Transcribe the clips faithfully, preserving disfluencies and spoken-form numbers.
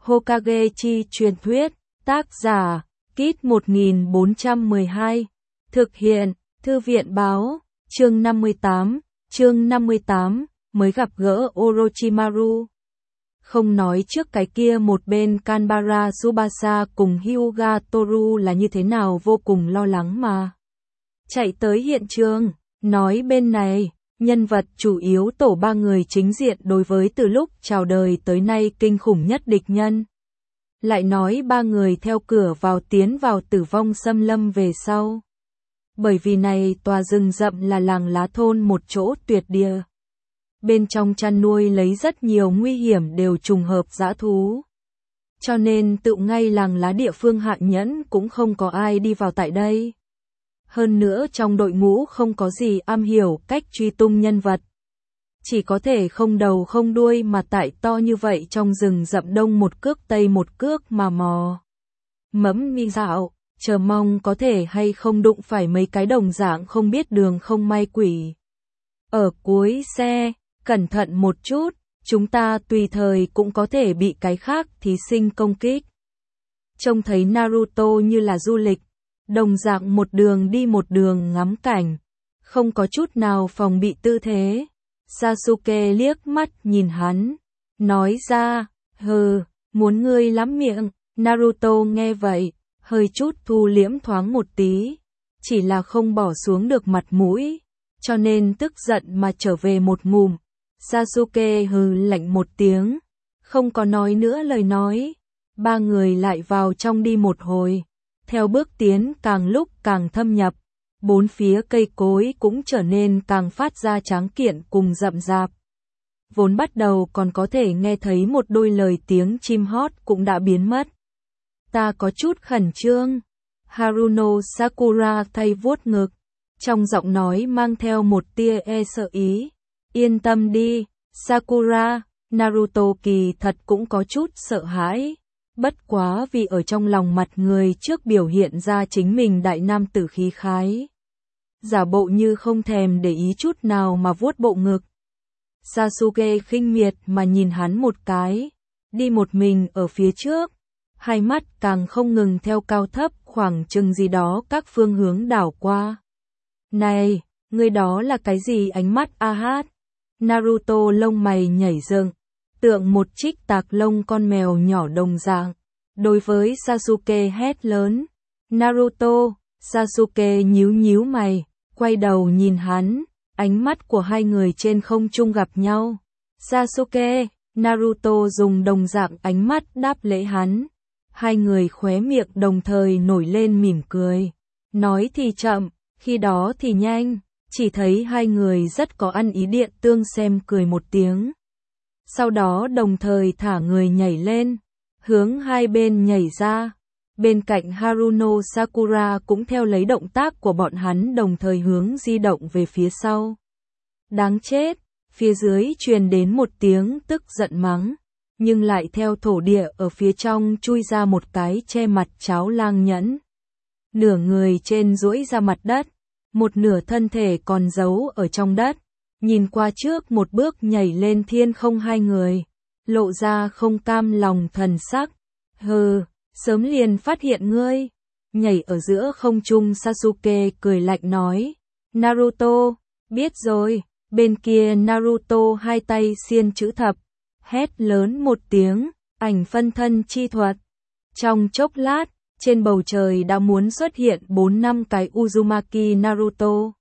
Hokage chi truyền thuyết, tác giả, Kit một nghìn bốn trăm mười hai, thực hiện, Thư viện báo, chương năm mươi tám, chương năm mươi tám, mới gặp gỡ Orochimaru. Không nói trước cái kia một bên Kanbara Tsubasa cùng Hyuga Toru là như thế nào vô cùng lo lắng mà. Chạy tới hiện trường, nói bên này, nhân vật chủ yếu tổ ba người chính diện đối với từ lúc chào đời tới nay kinh khủng nhất địch nhân. Lại nói ba người theo cửa vào tiến vào tử vong xâm lâm về sau. Bởi vì này tòa rừng rậm là làng lá thôn một chỗ tuyệt địa. Bên trong chăn nuôi lấy rất nhiều nguy hiểm đều trùng hợp dã thú. Cho nên tự ngay làng lá địa phương Hạ Nhẫn cũng không có ai đi vào tại đây. Hơn nữa trong đội ngũ không có gì am hiểu cách truy tung nhân vật. Chỉ có thể không đầu không đuôi mà tại to như vậy trong rừng rậm đông một cước tây một cước mà mò. Mẫm mi dạo, chờ mong có thể hay không đụng phải mấy cái đồng dạng không biết đường không may quỷ. Ở cuối xe, cẩn thận một chút, chúng ta tùy thời cũng có thể bị cái khác thí sinh công kích. Trông thấy Naruto như là du lịch, đồng dạng một đường đi một đường ngắm cảnh, không có chút nào phòng bị tư thế. Sasuke liếc mắt nhìn hắn, nói ra, hừ, muốn ngươi lắm miệng. Naruto nghe vậy, hơi chút thu liễm thoáng một tí, chỉ là không bỏ xuống được mặt mũi, cho nên tức giận mà trở về một ngụm. Sasuke hừ lạnh một tiếng, không có nói nữa lời nói. Ba người lại vào trong đi một hồi, theo bước tiến càng lúc càng thâm nhập, bốn phía cây cối cũng trở nên càng phát ra tráng kiện cùng rậm rạp. Vốn bắt đầu còn có thể nghe thấy một đôi lời tiếng chim hót cũng đã biến mất. Ta có chút khẩn trương. Haruno Sakura thay vuốt ngực, trong giọng nói mang theo một tia e sợ ý. Yên tâm đi, Sakura. Naruto kỳ thật cũng có chút sợ hãi. Bất quá vì ở trong lòng mặt người trước biểu hiện ra chính mình đại nam tử khí khái. Giả bộ như không thèm để ý chút nào mà vuốt bộ ngực. Sasuke khinh miệt mà nhìn hắn một cái, đi một mình ở phía trước, hai mắt càng không ngừng theo cao thấp khoảng chừng gì đó các phương hướng đảo qua. Này, người đó là cái gì ánh mắt a hát? Naruto lông mày nhảy dựng, tượng một trích tạc lông con mèo nhỏ đồng dạng. Đối với Sasuke hét lớn, Naruto. Sasuke nhíu nhíu mày, quay đầu nhìn hắn, ánh mắt của hai người trên không trung gặp nhau. Sasuke, Naruto dùng đồng dạng ánh mắt đáp lễ hắn. Hai người khóe miệng đồng thời nổi lên mỉm cười. Nói thì chậm, khi đó thì nhanh, chỉ thấy hai người rất có ăn ý điện tương xem cười một tiếng. Sau đó đồng thời thả người nhảy lên, hướng hai bên nhảy ra. Bên cạnh Haruno Sakura cũng theo lấy động tác của bọn hắn đồng thời hướng di động về phía sau. Đáng chết, phía dưới truyền đến một tiếng tức giận mắng, nhưng lại theo thổ địa ở phía trong chui ra một cái che mặt cháo lang nhẫn. Nửa người trên duỗi ra mặt đất, một nửa thân thể còn giấu ở trong đất, nhìn qua trước một bước nhảy lên thiên không hai người, lộ ra không cam lòng thần sắc. Hừ, sớm liền phát hiện ngươi. Nhảy ở giữa không trung Sasuke cười lạnh nói, Naruto, biết rồi. Bên kia Naruto hai tay xiên chữ thập, hét lớn một tiếng, ảnh phân thân chi thuật. Trong chốc lát, trên bầu trời đã muốn xuất hiện bốn năm cái Uzumaki Naruto.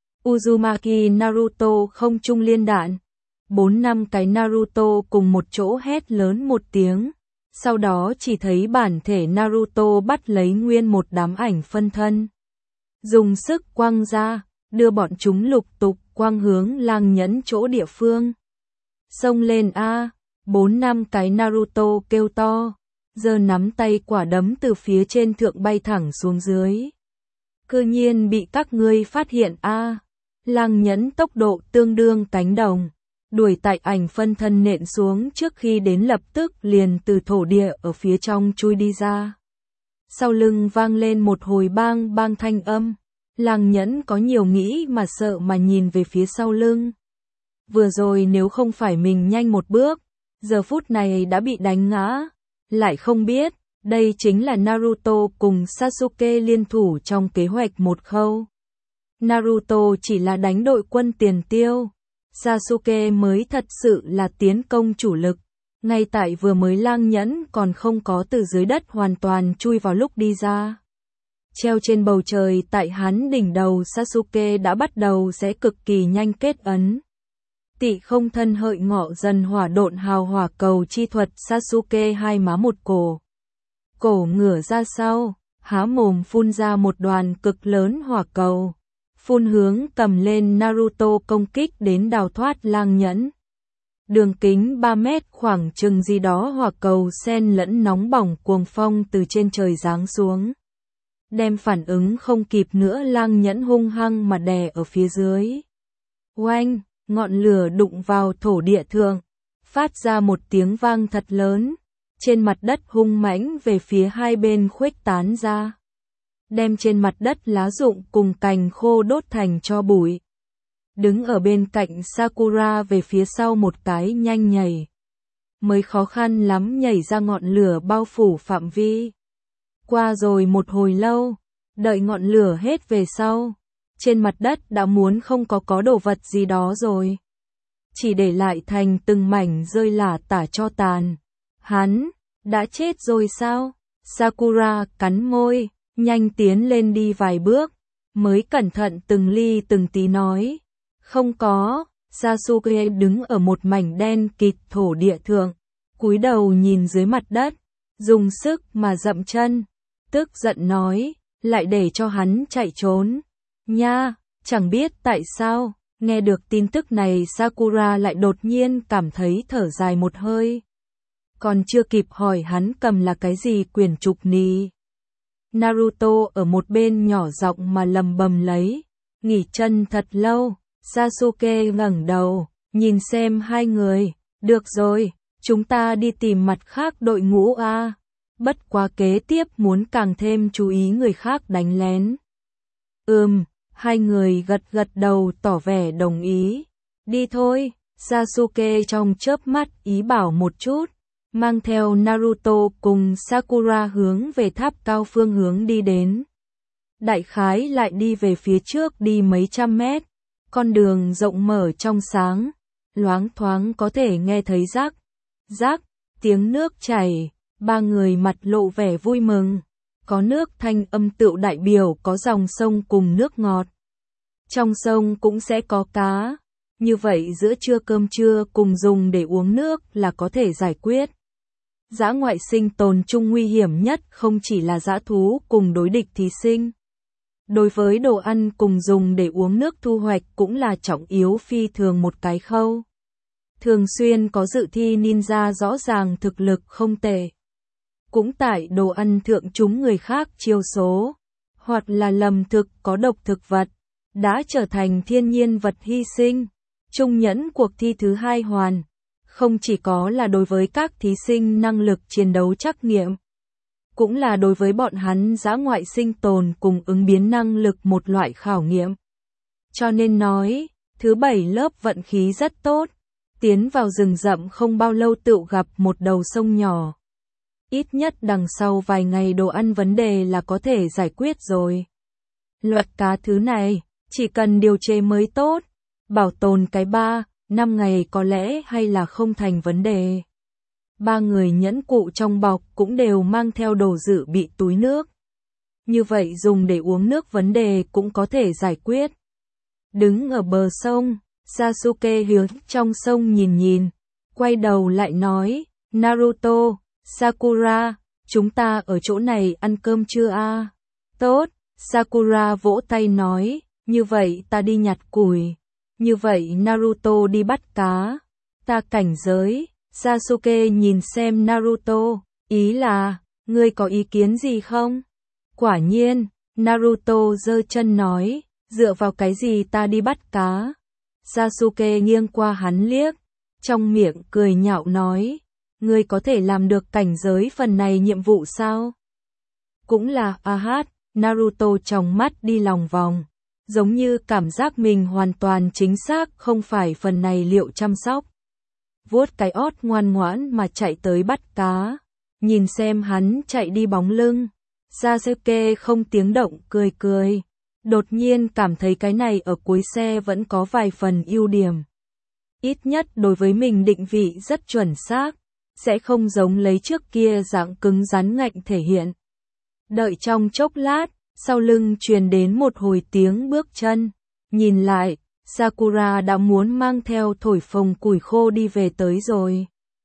Uzumaki Naruto không trung liên đạn. Bốn năm cái Naruto cùng một chỗ hét lớn một tiếng. Sau đó chỉ thấy bản thể Naruto bắt lấy nguyên một đám ảnh phân thân. Dùng sức quăng ra, đưa bọn chúng lục tục quang hướng lang nhẫn chỗ địa phương. Xông lên a, bốn năm cái Naruto kêu to, giơ nắm tay quả đấm từ phía trên thượng bay thẳng xuống dưới. Cư nhiên bị các ngươi phát hiện a. Lang nhẫn tốc độ tương đương cánh đồng, đuổi tại ảnh phân thân nện xuống trước khi đến lập tức liền từ thổ địa ở phía trong chui đi ra. Sau lưng vang lên một hồi bang bang thanh âm. Lang nhẫn có nhiều nghĩ mà sợ mà nhìn về phía sau lưng. Vừa rồi nếu không phải mình nhanh một bước, giờ phút này đã bị đánh ngã. lại không biết, đây chính là Naruto cùng Sasuke liên thủ trong kế hoạch một khâu. Naruto chỉ là đánh đội quân tiền tiêu, Sasuke mới thật sự là tiến công chủ lực. Ngay tại vừa mới Lang Nhẫn còn không có từ dưới đất hoàn toàn chui vào lúc đi ra. Treo trên bầu trời tại hắn đỉnh đầu Sasuke đã bắt đầu sẽ cực kỳ nhanh kết ấn. Tị không thân hợi ngọ dần hỏa độn hào hỏa cầu chi thuật Sasuke hai má một cổ. Cổ ngửa ra sau, há mồm phun ra một đoàn cực lớn hỏa cầu. Phun hướng cầm lên Naruto công kích đến đào thoát Lang Nhẫn. Đường kính ba mét khoảng chừng gì đó hỏa cầu xen lẫn nóng bỏng cuồng phong từ trên trời giáng xuống. Đem phản ứng không kịp nữa Lang Nhẫn hung hăng mà đè ở phía dưới. Oanh, ngọn lửa đụng vào thổ địa thượng, phát ra một tiếng vang thật lớn, trên mặt đất hung mãnh về phía hai bên khuếch tán ra. Đem trên mặt đất lá rụng cùng cành khô đốt thành tro bụi. Đứng ở bên cạnh Sakura về phía sau một cái nhanh nhảy. Mới khó khăn lắm nhảy ra ngọn lửa bao phủ phạm vi. Qua rồi một hồi lâu, đợi ngọn lửa hết về sau, trên mặt đất đã muốn không có có đồ vật gì đó rồi. Chỉ để lại thành từng mảnh rơi lả tả cho tàn. Hắn, đã chết rồi sao? Sakura cắn môi, nhanh tiến lên đi vài bước, mới cẩn thận từng ly từng tí nói. Không có, Sasuke đứng ở một mảnh đen kịt thổ địa thượng, cúi đầu nhìn dưới mặt đất, dùng sức mà dậm chân, tức giận nói, lại để cho hắn chạy trốn. Nha, chẳng biết tại sao, nghe được tin tức này Sakura lại đột nhiên cảm thấy thở dài một hơi. Còn chưa kịp hỏi hắn cầm là cái gì quyển trục nì. Naruto ở một bên nhỏ giọng mà lầm bầm lấy, nghỉ chân thật lâu. Sasuke ngẩng đầu, nhìn xem hai người, được rồi, chúng ta đi tìm mặt khác đội ngũ a. Bất quá kế tiếp muốn càng thêm chú ý người khác đánh lén. Ừm, hai người gật gật đầu tỏ vẻ đồng ý. Đi thôi, Sasuke trong chớp mắt ý bảo một chút, mang theo Naruto cùng Sakura hướng về tháp cao phương hướng đi đến. Đại khái lại đi về phía trước đi mấy trăm mét. Con đường rộng mở trong sáng, loáng thoáng có thể nghe thấy rắc, rắc, tiếng nước chảy, ba người mặt lộ vẻ vui mừng, có nước thanh âm tựu đại biểu có dòng sông cùng nước ngọt. Trong sông cũng sẽ có cá, như vậy giữa trưa cơm trưa cùng dùng để uống nước là có thể giải quyết. Dã ngoại sinh tồn chung nguy hiểm nhất không chỉ là dã thú cùng đối địch thí sinh. Đối với đồ ăn cùng dùng để uống nước thu hoạch cũng là trọng yếu phi thường một cái khâu. Thường xuyên có dự thi ninja rõ ràng thực lực không tệ. Cũng tại đồ ăn thượng chúng người khác chiêu số, hoặc là lầm thực có độc thực vật, đã trở thành thiên nhiên vật hy sinh. Trung nhẫn cuộc thi thứ hai hoàn, không chỉ có là đối với các thí sinh năng lực chiến đấu trắc nghiệm, cũng là đối với bọn hắn dã ngoại sinh tồn cùng ứng biến năng lực một loại khảo nghiệm. Cho nên nói, thứ bảy lớp vận khí rất tốt, tiến vào rừng rậm không bao lâu tựu gặp một đầu sông nhỏ. Ít nhất đằng sau vài ngày đồ ăn vấn đề là có thể giải quyết rồi. Loại cá thứ này, chỉ cần điều chế mới tốt, bảo tồn cái ba, năm ngày có lẽ hay là không thành vấn đề. Ba người nhẫn cụ trong bọc cũng đều mang theo đồ dự bị túi nước. Như vậy dùng để uống nước vấn đề cũng có thể giải quyết. Đứng ở bờ sông, Sasuke hướng trong sông nhìn nhìn, quay đầu lại nói, Naruto, Sakura, chúng ta ở chỗ này ăn cơm chưa a? Tốt, Sakura vỗ tay nói, như vậy ta đi nhặt củi, như vậy Naruto đi bắt cá, ta cảnh giới. Sasuke nhìn xem Naruto, ý là, ngươi có ý kiến gì không? Quả nhiên, Naruto giơ chân nói, dựa vào cái gì ta đi bắt cá? Sasuke nghiêng qua hắn liếc, trong miệng cười nhạo nói, ngươi có thể làm được cảnh giới phần này nhiệm vụ sao? Cũng là, a hát, Naruto trong mắt đi lòng vòng, giống như cảm giác mình hoàn toàn chính xác không phải phần này liệu chăm sóc. Vuốt cái ót ngoan ngoãn mà chạy tới bắt cá. nhìn xem hắn chạy đi bóng lưng. Sasuke không tiếng động cười cười, đột nhiên cảm thấy cái này ở cuối xe vẫn có vài phần ưu điểm. Ít nhất đối với mình định vị rất chuẩn xác, sẽ không giống lấy trước kia dạng cứng rắn ngạnh thể hiện. Đợi trong chốc lát, sau lưng truyền đến một hồi tiếng bước chân, nhìn lại, Sakura đã muốn mang theo thổi phồng củi khô đi về tới rồi.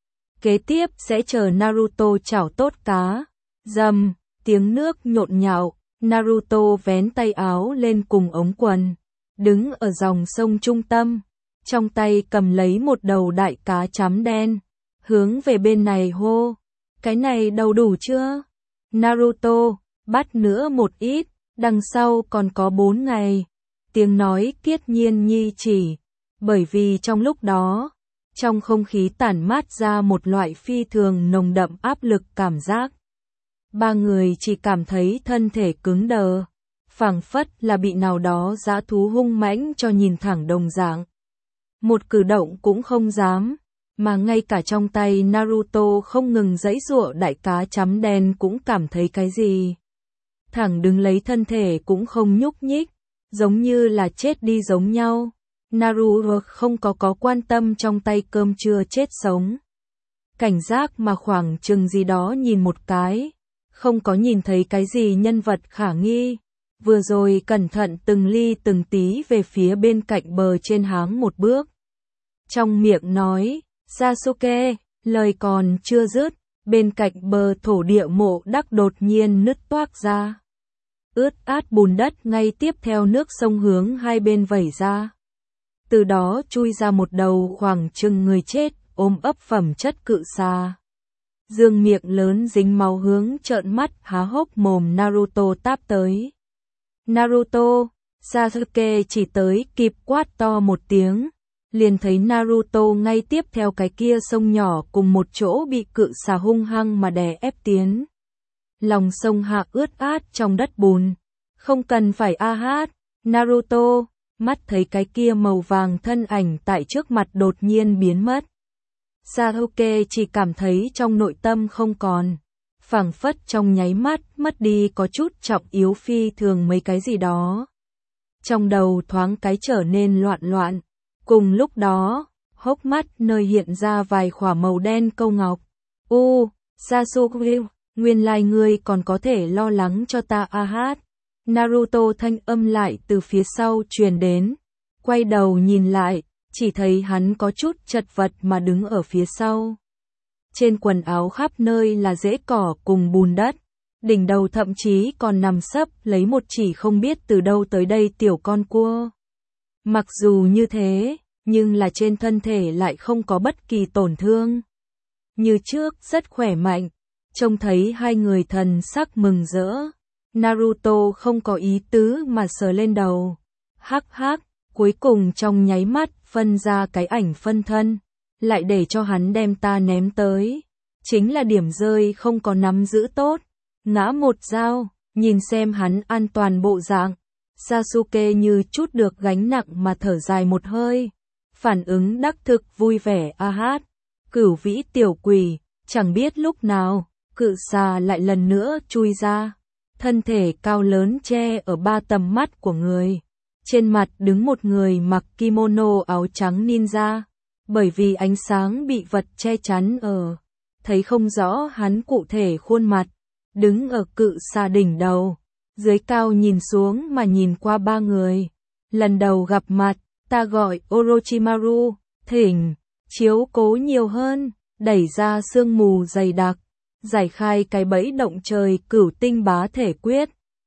Kế tiếp sẽ chờ Naruto chảo tốt cá. Rầm, tiếng nước nhộn nhạo, Naruto vén tay áo lên cùng ống quần, đứng ở dòng sông trung tâm, trong tay cầm lấy một đầu đại cá chấm đen, hướng về bên này hô, cái này đầu đủ chưa? Naruto, bắt nữa một ít, đằng sau còn có bốn ngày. Tiếng nói kiết nhiên nhi chỉ, bởi vì trong lúc đó, trong không khí tản mát ra một loại phi thường nồng đậm áp lực cảm giác. Ba người chỉ cảm thấy thân thể cứng đờ, phảng phất là bị nào đó dã thú hung mãnh cho nhìn thẳng đồng dạng. Một cử động cũng không dám, mà ngay cả trong tay Naruto không ngừng giãy giụa đại cá chấm đen cũng cảm thấy cái gì. Thẳng đứng lấy thân thể cũng không nhúc nhích, giống như là chết đi giống nhau. Naruto không có có quan tâm trong tay cơm trưa chết sống. Cảnh giác mà khoảng chừng gì đó nhìn một cái, không có nhìn thấy cái gì nhân vật khả nghi. Vừa rồi cẩn thận từng ly từng tí về phía bên cạnh bờ trên háng một bước. Trong miệng nói, Sasuke, lời còn chưa dứt, bên cạnh bờ thổ địa mộ đắc đột nhiên nứt toác ra. Ướt át bùn đất ngay tiếp theo nước sông hướng hai bên vẩy ra. Từ đó chui ra một đầu khoảng chừng người chết, ôm ấp phẩm chất cự xà. Dương miệng lớn dính máu hướng trợn mắt há hốc mồm Naruto táp tới. Naruto, Sasuke chỉ tới kịp quát to một tiếng, liền thấy Naruto ngay tiếp theo cái kia sông nhỏ cùng một chỗ bị cự xà hung hăng mà đè ép tiến. Lòng sông hạ ướt át trong đất bùn, không cần phải a hát, Naruto, mắt thấy cái kia màu vàng thân ảnh tại trước mặt đột nhiên biến mất. Sasuke chỉ cảm thấy trong nội tâm không còn, phảng phất trong nháy mắt mất đi có chút trọng yếu phi thường mấy cái gì đó. Trong đầu thoáng cái trở nên loạn loạn, cùng lúc đó, hốc mắt nơi hiện ra vài khỏa màu đen câu ngọc. U, Sasuke, nguyên lai ngươi còn có thể lo lắng cho ta a hát. Naruto thanh âm lại từ phía sau truyền đến, quay đầu nhìn lại, chỉ thấy hắn có chút chật vật mà đứng ở phía sau. Trên quần áo khắp nơi là rễ cỏ cùng bùn đất, đỉnh đầu thậm chí còn nằm sấp lấy một chỉ không biết từ đâu tới đây tiểu con cua. Mặc dù như thế, nhưng là trên thân thể lại không có bất kỳ tổn thương. Như trước rất khỏe mạnh, trông thấy hai người thần sắc mừng rỡ. Naruto không có ý tứ mà sờ lên đầu. Hắc hắc, cuối cùng trong nháy mắt phân ra cái ảnh phân thân, lại để cho hắn đem ta ném tới. Chính là điểm rơi không có nắm giữ tốt. Ngã một dao, nhìn xem hắn an toàn bộ dạng. Sasuke như chút được gánh nặng mà thở dài một hơi. Phản ứng đắc thực vui vẻ a hát. Cửu vĩ tiểu quỷ, chẳng biết lúc nào, cự xà lại lần nữa chui ra. Thân thể cao lớn che ở ba tầm mắt của người. Trên mặt đứng một người mặc kimono áo trắng ninja. Bởi vì ánh sáng bị vật che chắn ở, thấy không rõ hắn cụ thể khuôn mặt. Đứng ở cự xà đỉnh đầu, dưới cao nhìn xuống mà nhìn qua ba người. Lần đầu gặp mặt, ta gọi Orochimaru, thỉnh, chiếu cố nhiều hơn, đẩy ra sương mù dày đặc, giải khai cái bẫy động trời cửu tinh bá thể quyết.